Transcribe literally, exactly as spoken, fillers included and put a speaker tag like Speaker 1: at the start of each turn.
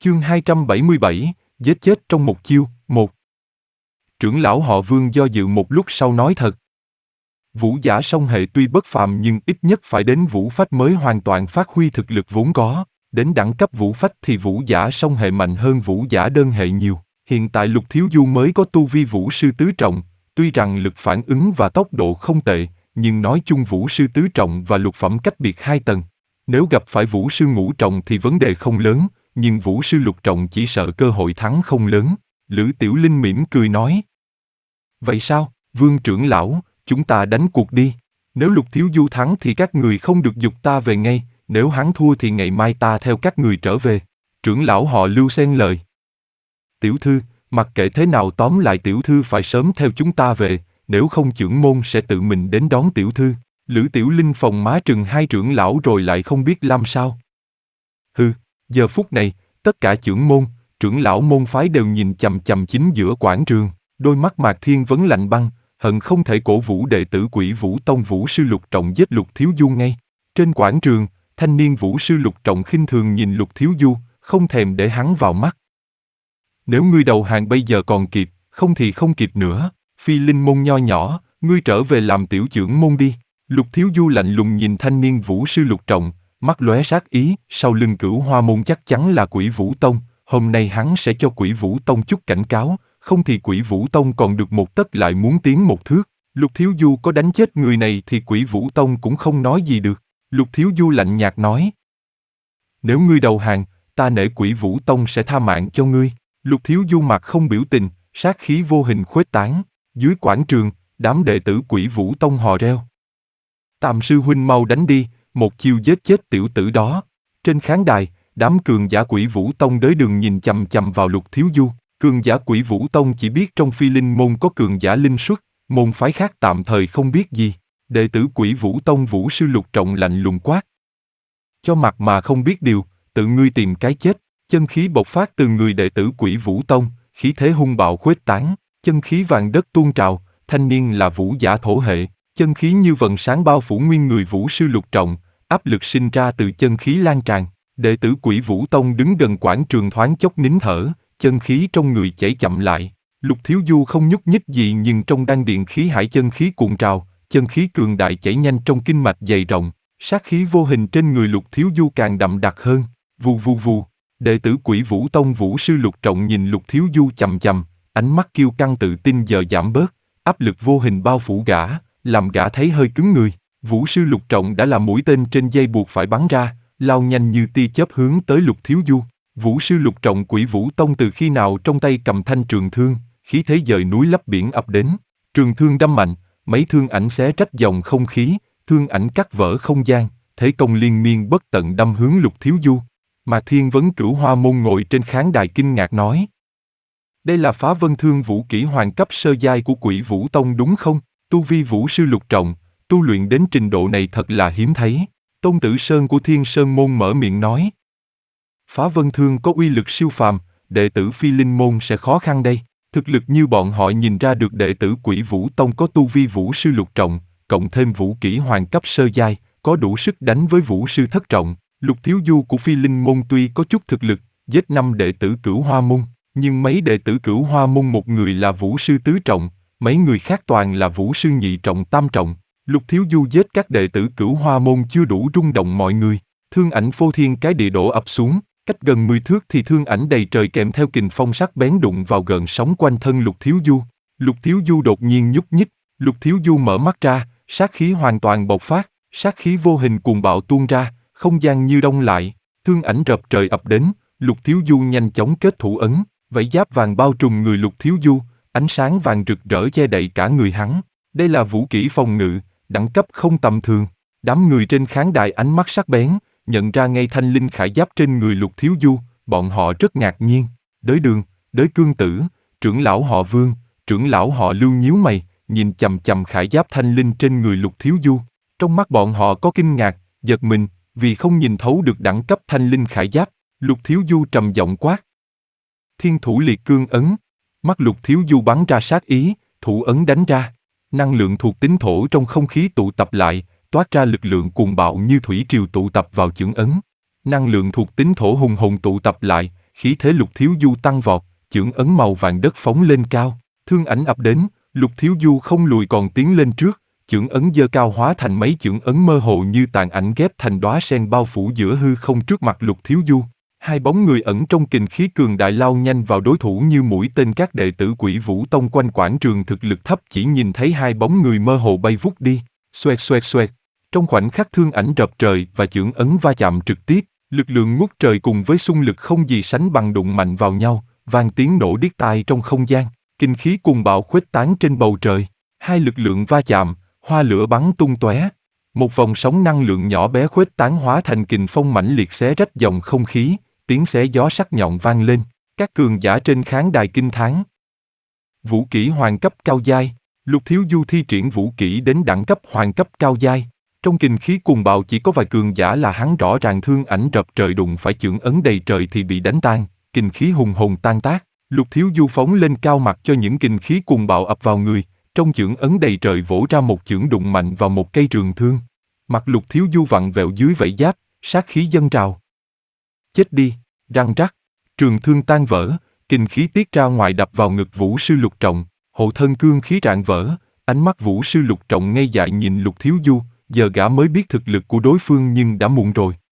Speaker 1: Chương hai trăm bảy mươi bảy, giết chết trong một chiêu, một. Trưởng lão họ Vương do dự một lúc sau nói thật. Vũ giả song hệ tuy bất phàm nhưng ít nhất phải đến vũ phách mới hoàn toàn phát huy thực lực vốn có. Đến đẳng cấp vũ phách thì vũ giả song hệ mạnh hơn vũ giả đơn hệ nhiều. Hiện tại Lục Thiếu Du mới có tu vi vũ sư tứ trọng, tuy rằng lực phản ứng và tốc độ không tệ, nhưng nói chung vũ sư tứ trọng và lục phẩm cách biệt hai tầng. Nếu gặp phải vũ sư ngũ trọng thì vấn đề không lớn, nhưng vũ sư lục trọng chỉ sợ cơ hội thắng không lớn. Lữ Tiểu Linh mỉm cười nói. Vậy sao, Vương trưởng lão, chúng ta đánh cuộc đi. Nếu Lục Thiếu Du thắng thì các người không được giục ta về ngay, nếu hắn thua thì ngày mai ta theo các người trở về. Trưởng lão họ Lưu xen lời. Tiểu thư, mặc kệ thế nào tóm lại tiểu thư phải sớm theo chúng ta về, nếu không trưởng môn sẽ tự mình đến đón tiểu thư. Lữ Tiểu Linh phòng má trừng hai trưởng lão rồi lại không biết làm sao. Hừ, giờ phút này, tất cả trưởng môn, trưởng lão môn phái đều nhìn chằm chằm chính giữa quảng trường, đôi mắt Mạc Thiên Vấn lạnh băng, hận không thể cổ vũ đệ tử Quỷ Vũ Tông vũ sư lục trọng giết Lục Thiếu Du ngay. Trên quảng trường, thanh niên vũ sư lục trọng khinh thường nhìn Lục Thiếu Du, không thèm để hắn vào mắt. Nếu ngươi đầu hàng bây giờ còn kịp, không thì không kịp nữa. Phi Linh môn nho nhỏ, ngươi trở về làm tiểu trưởng môn đi. Lục Thiếu Du lạnh lùng nhìn thanh niên vũ sư lục trọng, mắt lóe sát ý, sau lưng Cửu Hoa môn chắc chắn là Quỷ Vũ Tông, hôm nay hắn sẽ cho Quỷ Vũ Tông chút cảnh cáo, không thì Quỷ Vũ Tông còn được một tấc lại muốn tiến một thước. Lục Thiếu Du có đánh chết người này thì Quỷ Vũ Tông cũng không nói gì được. Lục Thiếu Du lạnh nhạt nói. Nếu ngươi đầu hàng, ta nể Quỷ Vũ Tông sẽ tha mạng cho ngươi. Lục Thiếu Du mặt không biểu tình, sát khí vô hình khuếch tán. Dưới quảng trường, đám đệ tử Quỷ Vũ Tông hò reo. Tam sư huynh mau đánh đi, một chiêu giết chết tiểu tử đó. Trên khán đài, đám cường giả Quỷ Vũ Tông đới đường nhìn chằm chằm vào Lục Thiếu Du. Cường giả Quỷ Vũ Tông chỉ biết trong Phi Linh môn có cường giả linh xuất, môn phái khác tạm thời không biết gì. Đệ tử Quỷ Vũ Tông vũ sư lục trọng lạnh lùng quát. Cho mặt mà không biết điều, tự ngươi tìm cái chết. Chân khí bộc phát từ người đệ tử Quỷ Vũ Tông, khí thế hung bạo khuếch tán, chân khí vàng đất tuôn trào, thanh niên là vũ giả thổ hệ, chân khí như vầng sáng bao phủ nguyên người vũ sư lục trọng, áp lực sinh ra từ chân khí lan tràn. Đệ tử Quỷ Vũ Tông đứng gần quảng trường thoáng chốc nín thở, chân khí trong người chảy chậm lại. Lục Thiếu Du không nhúc nhích gì nhưng trong đan điện khí hải chân khí cuộn trào, chân khí cường đại chảy nhanh trong kinh mạch dày rộng, sát khí vô hình trên người Lục Thiếu Du càng đậm đặc hơn. Vù vù vù. Đệ tử Quỷ Vũ Tông vũ sư lục trọng nhìn Lục Thiếu Du chằm chằm, ánh mắt kiêu căng tự tin giờ giảm bớt, áp lực vô hình bao phủ gã, làm gã thấy hơi cứng người. Vũ sư lục trọng đã là mũi tên trên dây buộc phải bắn ra, lao nhanh như tia chớp hướng tới Lục Thiếu Du. Vũ sư lục trọng Quỷ Vũ Tông từ khi nào trong tay cầm thanh trường thương, khí thế dời núi lấp biển ập đến. Trường thương đâm mạnh, mấy thương ảnh xé rách dòng không khí, thương ảnh cắt vỡ không gian, thế công liên miên bất tận đâm hướng Lục Thiếu Du. Mạc Thiên Vấn Cửu Hoa môn ngồi trên khán đài kinh ngạc nói. Đây là phá vân thương vũ kỹ hoàng cấp sơ giai của Quỷ Vũ Tông đúng không? Tu vi vũ sư lục trọng, tu luyện đến trình độ này thật là hiếm thấy. Tôn Tử Sơn của Thiên Sơn môn mở miệng nói. Phá vân thương có uy lực siêu phàm, đệ tử Phi Linh môn sẽ khó khăn đây. Thực lực như bọn họ nhìn ra được đệ tử Quỷ Vũ Tông có tu vi vũ sư lục trọng, cộng thêm vũ kỹ hoàng cấp sơ giai, có đủ sức đánh với vũ sư thất trọng. Lục Thiếu Du của Phi Linh môn tuy có chút thực lực, giết năm đệ tử Cửu Hoa môn, nhưng mấy đệ tử Cửu Hoa môn một người là vũ sư tứ trọng, mấy người khác toàn là vũ sư nhị trọng tam trọng. Lục Thiếu Du giết các đệ tử Cửu Hoa môn chưa đủ rung động mọi người. Thương ảnh phô thiên cái địa đổ ập xuống, cách gần mười thước thì thương ảnh đầy trời kèm theo kình phong sắc bén đụng vào gợn sóng quanh thân Lục Thiếu Du. Lục Thiếu Du đột nhiên nhúc nhích, Lục Thiếu Du mở mắt ra, sát khí hoàn toàn bộc phát, sát khí vô hình cuồng bạo tuôn ra, không gian như đông lại, thương ảnh rập trời ập đến, Lục Thiếu Du nhanh chóng kết thủ ấn, vảy giáp vàng bao trùm người Lục Thiếu Du, ánh sáng vàng rực rỡ che đậy cả người hắn. Đây là vũ kỹ phòng ngự, đẳng cấp không tầm thường. Đám người trên khán đài ánh mắt sắc bén, nhận ra ngay thanh linh khải giáp trên người Lục Thiếu Du, bọn họ rất ngạc nhiên. Đới Đường, Đới Cương Tử, trưởng lão họ Vương, trưởng lão họ Lưu nhíu mày, nhìn chằm chằm khải giáp thanh linh trên người Lục Thiếu Du. Trong mắt bọn họ có kinh ngạc, giật mình, vì không nhìn thấu được đẳng cấp thanh linh khải giáp. Lục Thiếu Du trầm giọng quát. Thiên thủ liệt cương ấn. Mắt Lục Thiếu Du bắn ra sát ý, thủ ấn đánh ra. Năng lượng thuộc tính thổ trong không khí tụ tập lại, toát ra lực lượng cuồng bạo như thủy triều tụ tập vào chưởng ấn. Năng lượng thuộc tính thổ hùng hồn tụ tập lại, khí thế Lục Thiếu Du tăng vọt, chưởng ấn màu vàng đất phóng lên cao, thương ảnh ập đến, Lục Thiếu Du không lùi còn tiến lên trước, chưởng ấn giơ cao hóa thành mấy chưởng ấn mơ hồ như tàn ảnh ghép thành đóa sen bao phủ giữa hư không trước mặt Lục Thiếu Du. Hai bóng người ẩn trong kình khí cường đại lao nhanh vào đối thủ như mũi tên, các đệ tử Quỷ Vũ Tông quanh quảng trường thực lực thấp chỉ nhìn thấy hai bóng người mơ hồ bay vút đi, xoẹt xoẹt xoẹt. Trong khoảnh khắc thương ảnh rập trời và chưởng ấn va chạm trực tiếp, lực lượng ngút trời cùng với xung lực không gì sánh bằng đụng mạnh vào nhau, vang tiếng nổ điếc tai trong không gian, kinh khí cuồng bạo khuếch tán trên bầu trời. Hai lực lượng va chạm, hoa lửa bắn tung tóe. Một vòng sóng năng lượng nhỏ bé khuếch tán hóa thành kình phong mãnh liệt xé rách dòng không khí, tiếng xé gió sắc nhọn vang lên, các cường giả trên khán đài kinh thán. Vũ kỹ hoàng cấp cao giai, Lục Thiếu Du thi triển vũ kỹ đến đẳng cấp hoàng cấp cao giai. Trong kình khí cuồng bạo chỉ có vài cường giả là hắn, rõ ràng thương ảnh rập trời đụng phải chưởng ấn đầy trời thì bị đánh tan, kình khí hùng hồn tan tác. Lục Thiếu Du phóng lên cao mặc cho những kình khí cuồng bạo ập vào người, trong chưởng ấn đầy trời vỗ ra một chưởng đụng mạnh vào một cây trường thương. Mặt Lục Thiếu Du vặn vẹo dưới vảy giáp, sát khí dâng trào. Chết đi, răng rắc, trường thương tan vỡ, kình khí tiết ra ngoài đập vào ngực Vũ Sư Lục Trọng, hộ thân cương khí rạn vỡ, ánh mắt Vũ Sư Lục Trọng ngây dại nhìn Lục Thiếu Du, giờ gã mới biết thực lực của đối phương nhưng đã muộn rồi.